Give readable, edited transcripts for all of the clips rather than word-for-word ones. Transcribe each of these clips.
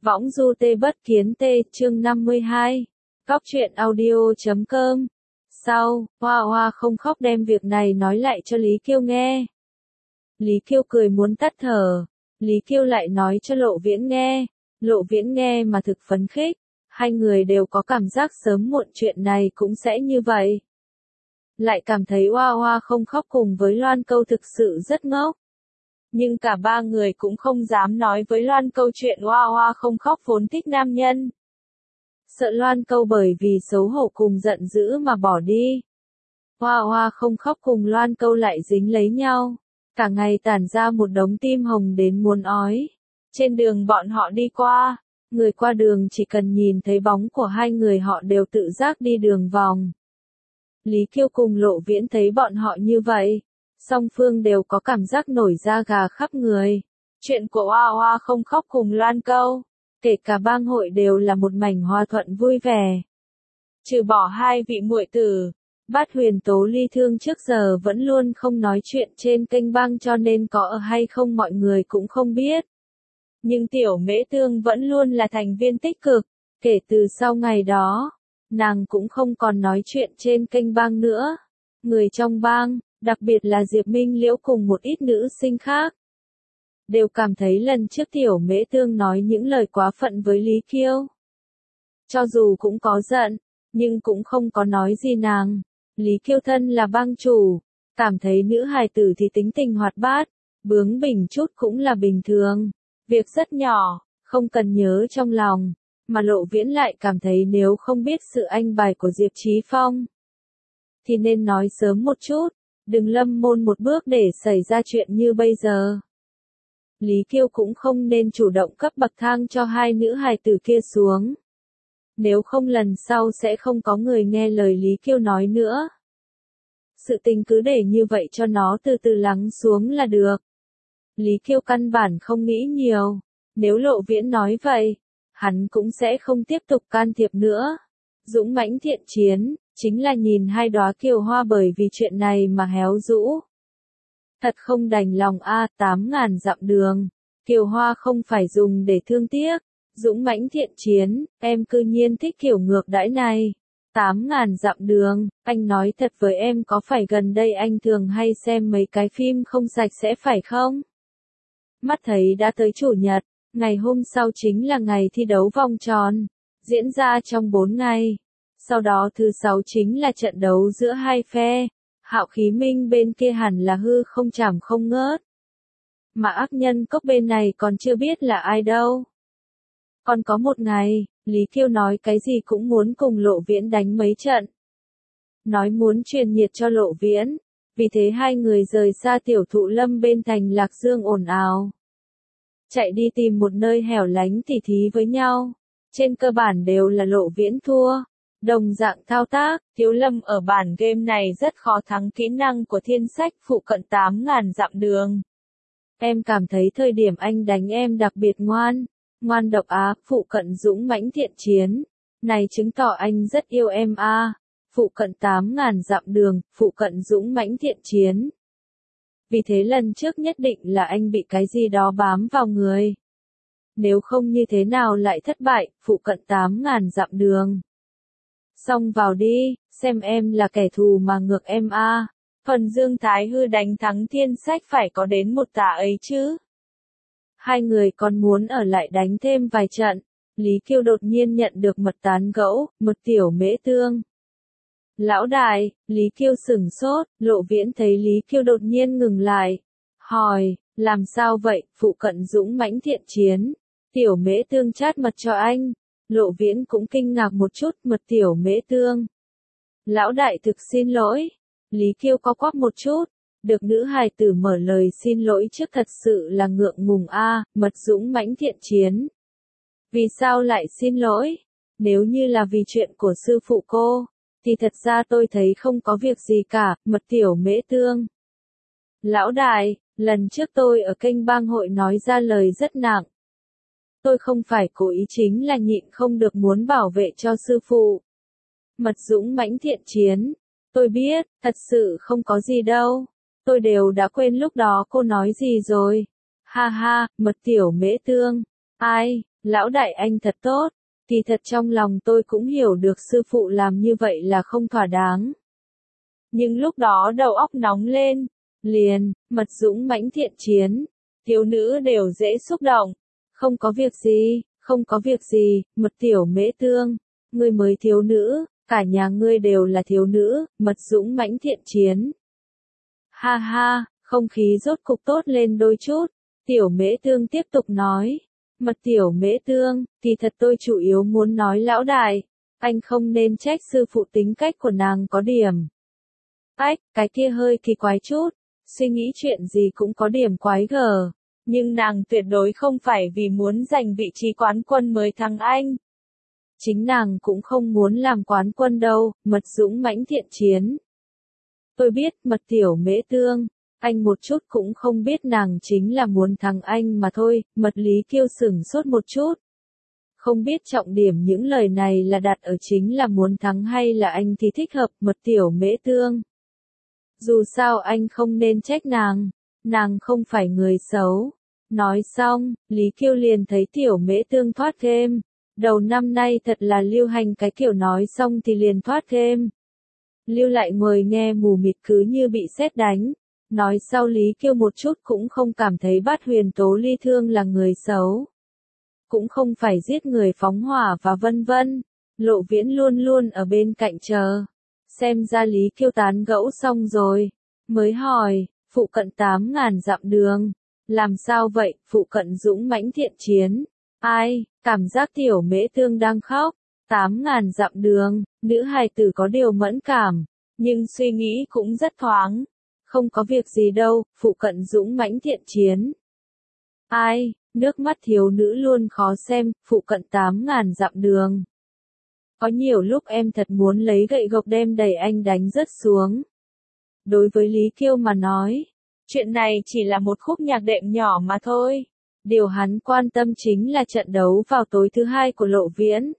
Võng du tê bất kiến tê, chương 52. Cóc truyện audio.com. Sau, Hoa Hoa không khóc đem việc này nói lại cho Lý Kiêu nghe. Lý Kiêu cười muốn tắt thở. Lý Kiêu lại nói cho Lộ Viễn nghe. Lộ Viễn nghe mà thực phấn khích. Hai người đều có cảm giác sớm muộn chuyện này cũng sẽ như vậy. Lại cảm thấy Hoa Hoa không khóc cùng với Loan Câu thực sự rất ngốc. Nhưng cả ba người cũng không dám nói với Loan Câu chuyện Hoa Hoa không khóc vốn thích nam nhân. Sợ Loan Câu bởi vì xấu hổ cùng giận dữ mà bỏ đi. Hoa Hoa không khóc cùng Loan Câu lại dính lấy nhau. Cả ngày tản ra một đống tim hồng đến muốn ói. Trên đường bọn họ đi qua, người qua đường chỉ cần nhìn thấy bóng của hai người họ đều tự giác đi đường vòng. Lý Kiêu cùng Lộ Viễn thấy bọn họ như vậy. Song phương đều có cảm giác nổi da gà khắp người. Chuyện của Hoa Hoa không khóc cùng Loan Câu, kể cả bang hội đều là một mảnh hòa thuận vui vẻ. Trừ bỏ hai vị muội tử, Bát Huyền Tố ly thương trước giờ vẫn luôn không nói chuyện trên kênh bang cho nên có ở hay không mọi người cũng không biết. Nhưng Tiểu Mễ Tương vẫn luôn là thành viên tích cực, kể từ sau ngày đó, nàng cũng không còn nói chuyện trên kênh bang nữa. Người trong bang, đặc biệt là Diệp Minh Liễu cùng một ít nữ sinh khác, đều cảm thấy lần trước Tiểu Mễ Tương nói những lời quá phận với Lý Kiêu. Cho dù cũng có giận, nhưng cũng không có nói gì nàng. Lý Kiêu thân là bang chủ, cảm thấy nữ hài tử thì tính tình hoạt bát, bướng bỉnh chút cũng là bình thường. Việc rất nhỏ, không cần nhớ trong lòng, mà Lộ Viễn lại cảm thấy nếu không biết sự anh bài của Diệp Chí Phong, thì nên nói sớm một chút, đừng lâm môn một bước để xảy ra chuyện như bây giờ. Lý Kiêu cũng không nên chủ động cấp bậc thang cho hai nữ hài tử kia xuống. Nếu không lần sau sẽ không có người nghe lời Lý Kiêu nói nữa. Sự tình cứ để như vậy cho nó từ từ lắng xuống là được. Lý Kiêu căn bản không nghĩ nhiều. Nếu Lộ Viễn nói vậy, hắn cũng sẽ không tiếp tục can thiệp nữa. Dũng mãnh thiện chiến, chính là nhìn hai đóa kiều hoa bởi vì chuyện này mà héo rũ. Thật không đành lòng a, 8.000 dặm đường. Kiều hoa không phải dùng để thương tiếc. Dũng mãnh thiện chiến, em cư nhiên thích kiểu ngược đãi này. 8.000 dặm đường, anh nói thật với em có phải gần đây anh thường hay xem mấy cái phim không sạch sẽ phải không? Mắt thấy đã tới Chủ nhật, ngày hôm sau chính là ngày thi đấu vòng tròn, diễn ra trong 4 ngày. Sau đó thứ 6 chính là trận đấu giữa hai phe. Hạo Khí Minh bên kia hẳn là hư không chảm không ngớt. Mà ác nhân cốc bên này còn chưa biết là ai đâu. Còn có một ngày, Lý Kiêu nói cái gì cũng muốn cùng Lộ Viễn đánh mấy trận. Nói muốn truyền nhiệt cho Lộ Viễn. Vì thế hai người rời xa Tiểu Thụ Lâm bên thành Lạc Dương ồn ào. Chạy đi tìm một nơi hẻo lánh tỉ thí với nhau. Trên cơ bản đều là Lộ Viễn thua. Đồng dạng thao tác, Thiếu Lâm ở bản game này rất khó thắng kỹ năng của thiên sách phụ cận 8.000 dặm đường. Em cảm thấy thời điểm anh đánh em đặc biệt ngoan. Ngoan độc á, phụ cận dũng mãnh thiện chiến. Này chứng tỏ anh rất yêu em a. Phụ cận 8.000 dặm đường, phụ cận dũng mãnh thiện chiến. Vì thế lần trước nhất định là anh bị cái gì đó bám vào người. Nếu không như thế nào lại thất bại, phụ cận 8.000 dặm đường. Xong vào đi, xem em là kẻ thù mà ngược em a. Phần Dương Thái Hư đánh thắng thiên sách phải có đến một tả ấy chứ. Hai người còn muốn ở lại đánh thêm vài trận. Lý Kiêu đột nhiên nhận được mật tán gẫu, một Tiểu Mễ Tương. Lão đại, Lý Kiêu sửng sốt, Lộ Viễn thấy Lý Kiêu đột nhiên ngừng lại. Hỏi, làm sao vậy, phụ cận dũng mãnh thiện chiến. Tiểu Mễ Tương chát mật cho anh. Lộ Viễn cũng kinh ngạc một chút, mật Tiểu Mễ Tương. Lão đại thực xin lỗi. Lý Kiêu co quắp một chút. Được nữ hài tử mở lời xin lỗi trước thật sự là ngượng ngùng a, mật dũng mãnh thiện chiến. Vì sao lại xin lỗi? Nếu như là vì chuyện của sư phụ cô, thì thật ra tôi thấy không có việc gì cả, mật Tiểu Mễ Tương. Lão đại, lần trước tôi ở kênh bang hội nói ra lời rất nặng. Tôi không phải cố ý, chính là nhịn không được muốn bảo vệ cho sư phụ. Mật dũng mãnh thiện chiến. Tôi biết, thật sự không có gì đâu. Tôi đều đã quên lúc đó cô nói gì rồi. Ha ha, mật Tiểu Mễ Tương. Ai, Lão đại anh thật tốt, kỳ thật trong lòng tôi cũng hiểu được sư phụ làm như vậy là không thỏa đáng. Nhưng lúc đó đầu óc nóng lên, liền, mật dũng mãnh thiện chiến, thiếu nữ đều dễ xúc động. Không có việc gì, không có việc gì, mật tiểu mễ tương, ngươi mới thiếu nữ, cả nhà ngươi đều là thiếu nữ, mật dũng mãnh thiện chiến. Ha ha, không khí rốt cục tốt lên đôi chút, tiểu mễ tương tiếp tục nói. Mật tiểu mễ tương, thì thật tôi chủ yếu muốn nói lão đại, anh không nên trách sư phụ tính cách của nàng có điểm. Ách, cái kia hơi kỳ quái chút, suy nghĩ chuyện gì cũng có điểm quái gở, nhưng nàng tuyệt đối không phải vì muốn giành vị trí quán quân mới thắng anh. Chính nàng cũng không muốn làm quán quân đâu, mật dũng mãnh thiện chiến. Tôi biết, mật tiểu mễ tương, anh một chút cũng không biết nàng chính là muốn thắng anh mà thôi, mật Lý Kiêu sửng sốt một chút. Không biết trọng điểm những lời này là đặt ở chính là muốn thắng hay là anh thì thích hợp mật tiểu mễ tương. Dù sao anh không nên trách nàng không phải người xấu. Nói xong, Lý Kiêu liền thấy tiểu mễ tương thoát game. Đầu năm nay thật là lưu hành cái kiểu nói xong thì liền thoát game. Lưu lại người nghe mù mịt cứ như bị sét đánh. Nói sau Lý Kiêu một chút cũng không cảm thấy Bát Huyền Tố Ly Thương là người xấu. Cũng không phải giết người phóng hỏa và vân vân. Lộ Viễn luôn luôn ở bên cạnh chờ. Xem ra Lý Kiêu tán gẫu xong rồi. Mới hỏi, phụ cận 8.000 dặm đường. Làm sao vậy, phụ cận dũng mãnh thiện chiến. Ai, cảm giác tiểu mễ tương đang khóc. 8.000 dặm đường, nữ hài tử có điều mẫn cảm. Nhưng suy nghĩ cũng rất thoáng. Không có việc gì đâu, phụ cận dũng mãnh thiện chiến. Ai, nước mắt thiếu nữ luôn khó xem, phụ cận 8.000 dặm đường. Có nhiều lúc em thật muốn lấy gậy gộc đem đẩy anh đánh rớt xuống. Đối với Lý Kiêu mà nói, chuyện này chỉ là một khúc nhạc đệm nhỏ mà thôi. Điều hắn quan tâm chính là trận đấu vào tối thứ hai của Lộ Viễn.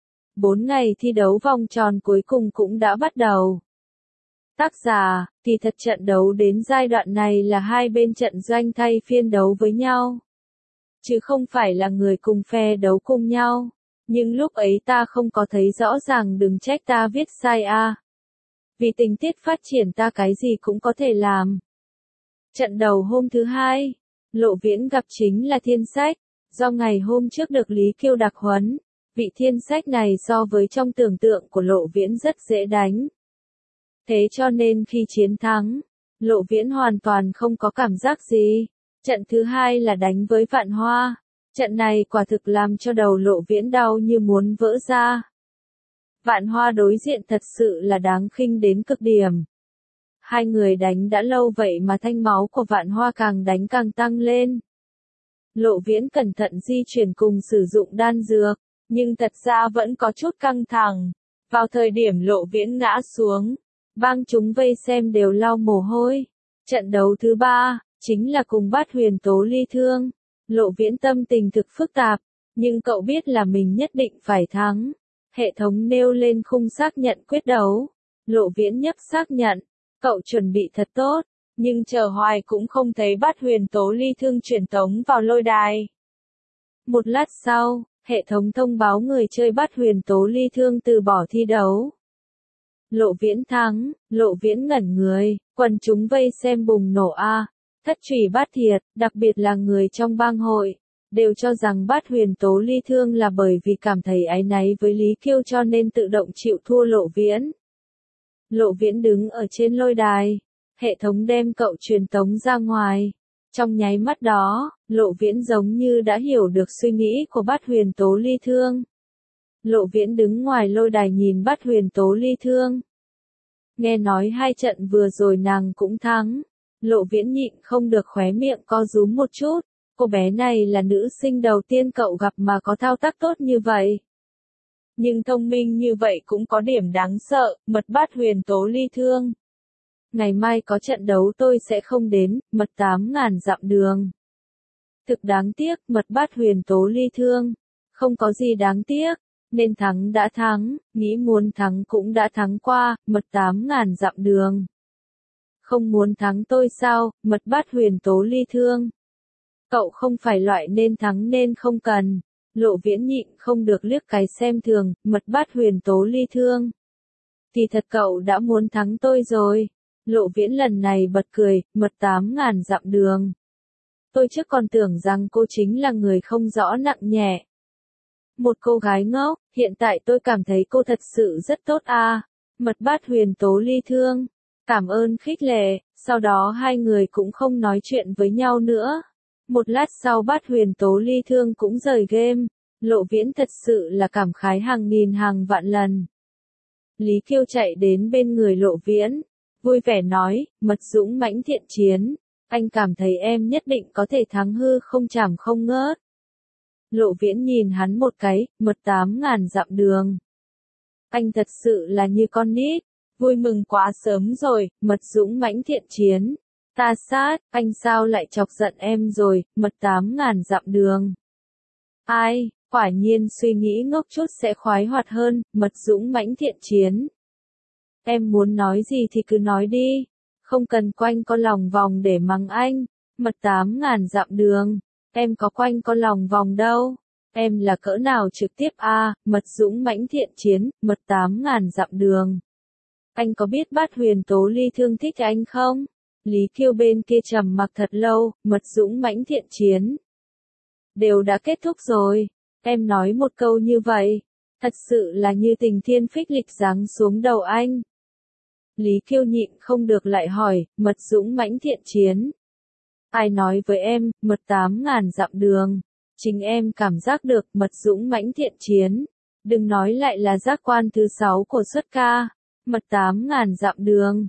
4 ngày thi đấu vòng tròn cuối cùng cũng đã bắt đầu. Tác giả, thì thật trận đấu đến giai đoạn này là hai bên trận doanh thay phiên đấu với nhau. Chứ không phải là người cùng phe đấu cùng nhau. Nhưng lúc ấy ta không có thấy rõ ràng, đừng trách ta viết sai a. Vì tình tiết phát triển ta cái gì cũng có thể làm. Trận đầu hôm thứ hai, Lộ Viễn gặp chính là Thiên Sách. Do ngày hôm trước được Lý Kiêu đặc huấn, vị Thiên Sách này so với trong tưởng tượng của Lộ Viễn rất dễ đánh. Thế cho nên khi chiến thắng, Lộ Viễn hoàn toàn không có cảm giác gì. Trận thứ hai là đánh với Vạn Hoa. Trận này quả thực làm cho đầu Lộ Viễn đau như muốn vỡ ra. Vạn Hoa đối diện thật sự là đáng khinh đến cực điểm. Hai người đánh đã lâu vậy mà thanh máu của Vạn Hoa càng đánh càng tăng lên. Lộ Viễn cẩn thận di chuyển cùng sử dụng đan dược, nhưng thật ra vẫn có chút căng thẳng. Vào thời điểm Lộ Viễn ngã xuống, bang chúng vây xem đều lau mồ hôi. Trận đấu thứ ba, chính là cùng Bát Huyền Tố Ly Thương. Lộ Viễn tâm tình thực phức tạp, nhưng cậu biết là mình nhất định phải thắng. Hệ thống nêu lên khung xác nhận quyết đấu. Lộ Viễn nhấp xác nhận, cậu chuẩn bị thật tốt, nhưng chờ hoài cũng không thấy Bát Huyền Tố Ly Thương truyền tống vào lôi đài. Một lát sau, hệ thống thông báo người chơi Bát Huyền Tố Ly Thương từ bỏ thi đấu. Lộ Viễn thắng, Lộ Viễn ngẩn người, quần chúng vây xem bùng nổ a. Thất Trùy Bát Thiệt, đặc biệt là người trong bang hội, đều cho rằng Bát Huyền Tố Ly Thương là bởi vì cảm thấy áy náy với Lý Kiêu cho nên tự động chịu thua Lộ Viễn. Lộ Viễn đứng ở trên lôi đài, hệ thống đem cậu truyền tống ra ngoài. Trong nháy mắt đó, Lộ Viễn giống như đã hiểu được suy nghĩ của Bát Huyền Tố Ly Thương. Lộ Viễn đứng ngoài lôi đài nhìn Bát Huyền Tố Ly Thương. Nghe nói hai trận vừa rồi nàng cũng thắng. Lộ Viễn nhịn không được khóe miệng co rúm một chút. Cô bé này là nữ sinh đầu tiên cậu gặp mà có thao tác tốt như vậy. Nhưng thông minh như vậy cũng có điểm đáng sợ, mật Bát Huyền Tố Ly Thương. Ngày mai có trận đấu tôi sẽ không đến, mật 8.000 dặm đường. Thực đáng tiếc, mật Bát Huyền Tố Ly Thương. Không có gì đáng tiếc, nên thắng đã thắng, nghĩ muốn thắng cũng đã thắng qua, mật 8.000 dặm đường. Không muốn thắng tôi sao, mật Bát Huyền Tố Ly Thương. Cậu không phải loại nên thắng nên không cần. Lộ Viễn nhịn không được liếc cái xem thường, Mật Bát Huyền Tố Ly Thương. Thì thật cậu đã muốn thắng tôi rồi. Lộ Viễn lần này bật cười, mật 8.000 dặm đường. Tôi trước còn tưởng rằng cô chính là người không rõ nặng nhẹ. Một cô gái ngốc, hiện tại tôi cảm thấy cô thật sự rất tốt à. Mật Bát Huyền Tố Ly Thương. Cảm ơn khích lệ, sau đó hai người cũng không nói chuyện với nhau nữa. Một lát sau Bát Huyền Tố Ly Thương cũng rời game. Lộ Viễn thật sự là cảm khái hàng nghìn hàng vạn lần. Lý Kiêu chạy đến bên người Lộ Viễn, vui vẻ nói, Mật dũng mãnh thiện chiến, anh cảm thấy em nhất định có thể thắng hư không chảm không ngớt. Lộ Viễn nhìn hắn một cái, Mật 8.000 dặm đường. Anh thật sự là như con nít, vui mừng quá sớm rồi, Mật dũng mãnh thiện chiến. Ta sát, anh sao lại chọc giận em rồi, Mật 8.000 dặm đường. Ai, quả nhiên suy nghĩ ngốc chút sẽ khoái hoạt hơn, Mật dũng mãnh thiện chiến. Em muốn nói gì thì cứ nói đi, không cần quanh co lòng vòng để mắng anh, Mật 8.000 dặm đường, em có quanh co lòng vòng đâu, em là cỡ nào trực tiếp à, Mật dũng mãnh thiện chiến, Mật 8.000 dặm đường. Anh có biết Bát Huyền Tố Ly Thương thích anh không? Lý Kiêu bên kia trầm mặc thật lâu, Mật dũng mãnh thiện chiến. Đều đã kết thúc rồi, em nói một câu như vậy, thật sự là như tình thiên phích lịch giáng xuống đầu anh. Lý Kiêu nhịn không được lại hỏi, Mật dũng mãnh thiện chiến. Ai nói với em, Mật 8.000 dặm đường. Chính em cảm giác được, Mật dũng mãnh thiện chiến. Đừng nói lại là giác quan thứ 6 của xuất ca. Mật 8.000 dặm đường.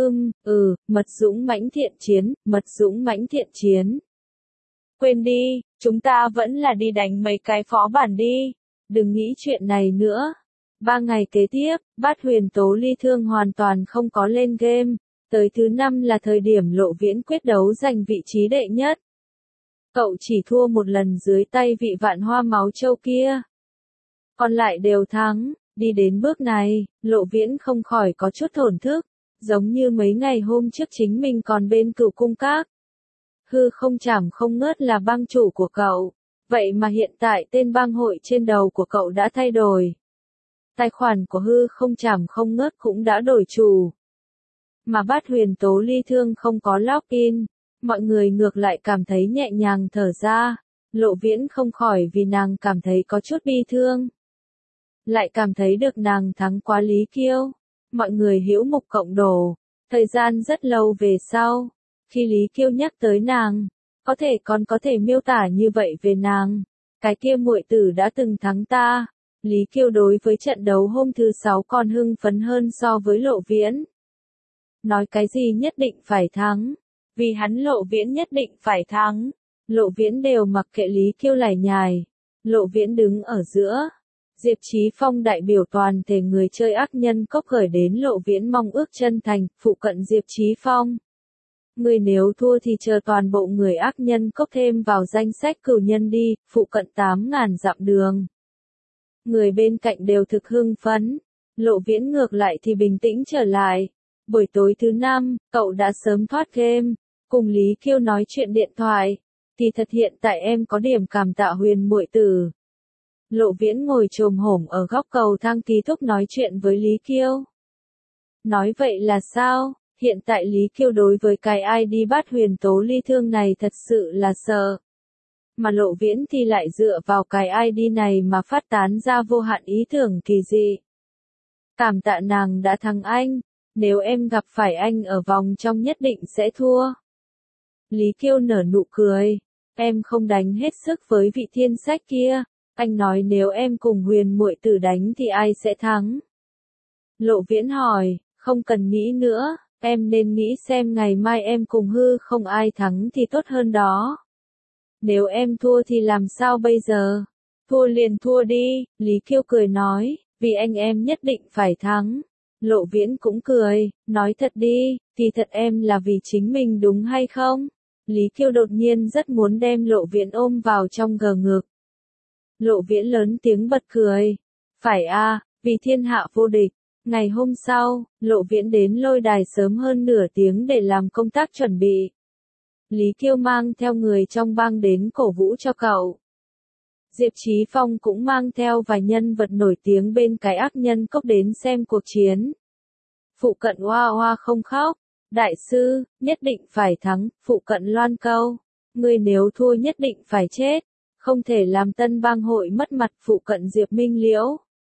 Mật dũng mãnh thiện chiến, Mật dũng mãnh thiện chiến. Quên đi, chúng ta vẫn là đi đánh mấy cái phó bản đi. Đừng nghĩ chuyện này nữa. 3 ngày kế tiếp, Bát Huyền Tố Ly Thương hoàn toàn không có lên game. Tới thứ 5 là thời điểm Lộ Viễn quyết đấu giành vị trí đệ nhất. Cậu chỉ thua một lần dưới tay vị Vạn Hoa Máu Châu kia. Còn lại đều thắng. Đi đến bước này, Lộ Viễn không khỏi có chút thổn thức. Giống như mấy ngày hôm trước chính mình còn bên Cửu Cung Các. Hư không chảm không ngớt là bang chủ của cậu. Vậy mà hiện tại tên bang hội trên đầu của cậu đã thay đổi. Tài khoản của hư không chảm không ngớt cũng đã đổi chủ. Mà Bát Huyền Tố Ly Thương không có login. Mọi người ngược lại cảm thấy nhẹ nhàng thở ra. Lộ Viễn không khỏi vì nàng cảm thấy có chút bi thương. Lại cảm thấy được nàng thắng quá Lý Kiêu. Mọi người hữu mục cộng đồ. Thời gian rất lâu về sau. Khi Lý Kiêu nhắc tới nàng, còn có thể miêu tả như vậy về nàng. Cái kia muội tử đã từng thắng ta. Lý Kiêu đối với trận đấu hôm thứ 6 còn hưng phấn hơn so với Lộ Viễn. Nói cái gì nhất định phải thắng. Vì hắn Lộ Viễn nhất định phải thắng. Lộ Viễn đều mặc kệ Lý Kiêu lải nhải. Lộ Viễn đứng ở giữa. Diệp Chí Phong đại biểu toàn thể người chơi ác nhân cốc gửi đến Lộ Viễn mong ước chân thành, phụ cận Diệp Chí Phong. Người nếu thua thì chờ toàn bộ người ác nhân cốc thêm vào danh sách cửu nhân đi, phụ cận 8.000 dặm đường. Người bên cạnh đều thực hưng phấn. Lộ Viễn ngược lại thì bình tĩnh trở lại. Buổi tối thứ 5, cậu đã sớm thoát game. Cùng Lý Kiêu nói chuyện điện thoại. Thì thật hiện tại em có điểm cảm tạ Huyền muội tử. Lộ Viễn ngồi chồm hổm ở góc cầu thang ký túc nói chuyện với Lý Kiêu. Nói vậy là sao? Hiện tại Lý Kiêu đối với cái ID Bát Huyền Tố Ly Thương này thật sự là sợ. Mà Lộ Viễn thì lại dựa vào cái ID này mà phát tán ra vô hạn ý tưởng kỳ dị. Cảm tạ nàng đã thắng anh. Nếu em gặp phải anh ở vòng trong nhất định sẽ thua. Lý Kiêu nở nụ cười. Em không đánh hết sức với vị thiên sách kia. Anh nói nếu em cùng Huyền muội tử đánh thì ai sẽ thắng? Lộ Viễn hỏi, không cần nghĩ nữa, em nên nghĩ xem ngày mai em cùng hư không ai thắng thì tốt hơn đó. Nếu em thua thì làm sao bây giờ? Thua liền thua đi, Lý Kiêu cười nói, vì anh em nhất định phải thắng. Lộ Viễn cũng cười, nói thật đi, thì thật em là vì chính mình đúng hay không? Lý Kiêu đột nhiên rất muốn đem Lộ Viễn ôm vào trong gờ ngực. Lộ Viễn lớn tiếng bật cười. Phải a, vì thiên hạ vô địch. Ngày hôm sau, Lộ Viễn đến lôi đài sớm hơn nửa tiếng để làm công tác chuẩn bị. Lý Kiêu mang theo người trong bang đến cổ vũ cho cậu. Diệp Chí Phong cũng mang theo vài nhân vật nổi tiếng bên cái ác nhân cốc đến xem cuộc chiến. Phụ Cận hoa hoa không khóc. Đại sư, nhất định phải thắng. Phụ Cận loan câu. Ngươi nếu thua nhất định phải chết. Không thể làm Tân Bang hội mất mặt. Phụ Cận Diệp Minh Liễu.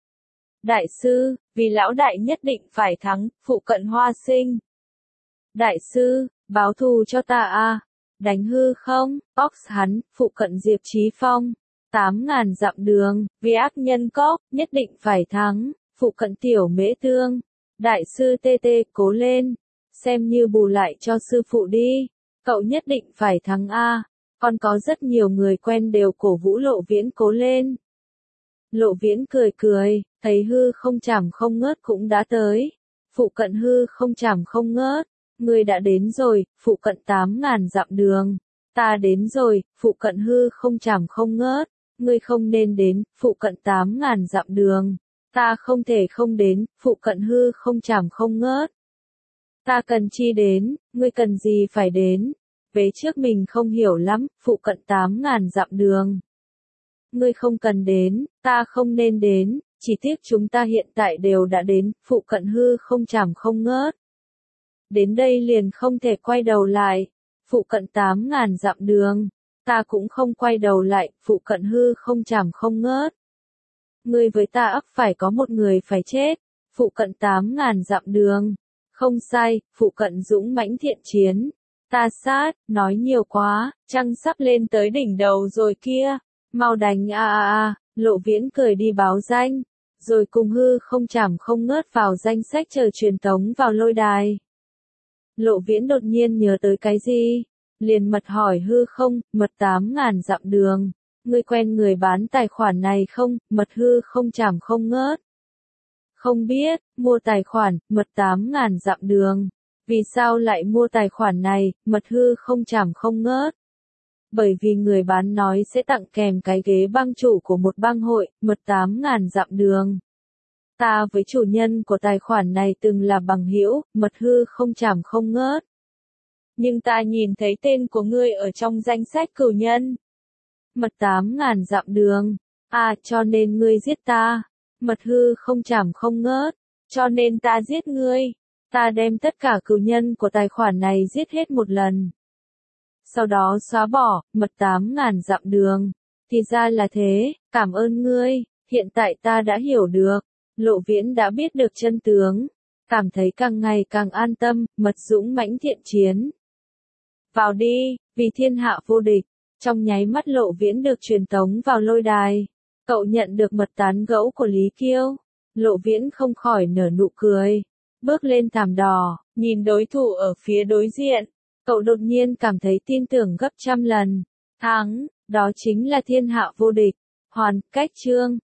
Đại sư, vì lão đại nhất định phải thắng. Phụ Cận Hoa Sinh. Đại sư, báo thù cho ta a. Đánh hư không? Ox hắn. Phụ Cận Diệp Chí Phong. 8.000 dặm đường, vì ác nhân cốc, nhất định phải thắng. Phụ Cận Tiểu Mễ Tương. Đại sư tê tê, cố lên. Xem như bù lại cho sư phụ đi. Cậu nhất định phải thắng a. Còn có rất nhiều người quen đều cổ vũ Lộ Viễn cố lên. Lộ Viễn cười cười, thấy hư không chảm không ngớt cũng đã tới. Phụ Cận hư không chảm không ngớt. Người đã đến rồi. Phụ Cận 8.000 dặm đường. Ta đến rồi. Phụ Cận hư không chảm không ngớt. Ngươi không nên đến. Phụ Cận 8.000 dặm đường. Ta không thể không đến. Phụ Cận hư không chảm không ngớt. Ta cần chi đến. Ngươi cần gì phải đến. Vế trước mình không hiểu lắm. Phụ Cận 8.000 dặm đường. Ngươi không cần đến. Ta không nên đến. Chỉ tiếc chúng ta hiện tại đều đã đến. Phụ Cận hư không chảm không ngớt. Đến đây liền không thể quay đầu lại. Phụ Cận 8.000 dặm đường. Ta cũng không quay đầu lại. Phụ Cận hư không chảm không ngớt. Ngươi với ta ắt phải có một người phải chết. Phụ Cận 8.000 dặm đường. Không sai. Phụ Cận dũng mãnh thiện chiến. Ta sát. Nói nhiều quá. Trăng sắp lên tới đỉnh đầu rồi kia. Mau đánh a. Lộ Viễn cười đi báo danh. Rồi cùng hư không chảm không ngớt vào danh sách chờ truyền tống vào lôi đài. Lộ Viễn đột nhiên nhớ tới cái gì? Liền mật hỏi hư không. Mật 8.000 dặm đường. Ngươi quen người bán tài khoản này không? Mật hư không chảm không ngớt. Không biết. Mua tài khoản. Mật 8.000 dặm đường. Vì sao lại mua tài khoản này? Mật hư không chảm không ngớt. Bởi vì người bán nói sẽ tặng kèm cái ghế bang chủ của một bang hội. Mật 8.000 dặm đường. Ta với chủ nhân của tài khoản này từng là bằng hữu. Mật hư không chảm không ngớt. Nhưng ta nhìn thấy tên của ngươi ở trong danh sách cửu nhân. Mật 8.000 dặm đường. À, cho nên ngươi giết ta. Mật hư không chảm không ngớt. Cho nên ta giết ngươi. Ta đem tất cả cửu nhân của tài khoản này giết hết một lần. Sau đó xóa bỏ. Mật 8.000 dặm đường. Thì ra là thế. Cảm ơn ngươi. Hiện tại ta đã hiểu được. Lộ Viễn đã biết được chân tướng. Cảm thấy càng ngày càng an tâm. Mật dũng mãnh thiện chiến. Vào đi. Vì thiên hạ vô địch. Trong nháy mắt Lộ Viễn được truyền tống vào lôi đài. Cậu nhận được mật tán gẫu của Lý Kiêu. Lộ Viễn không khỏi nở nụ cười. Bước lên thảm đỏ, nhìn đối thủ ở phía đối diện. Cậu đột nhiên cảm thấy tin tưởng gấp trăm lần. Thắng, đó chính là thiên hạ vô địch. Hoàn, cách chương.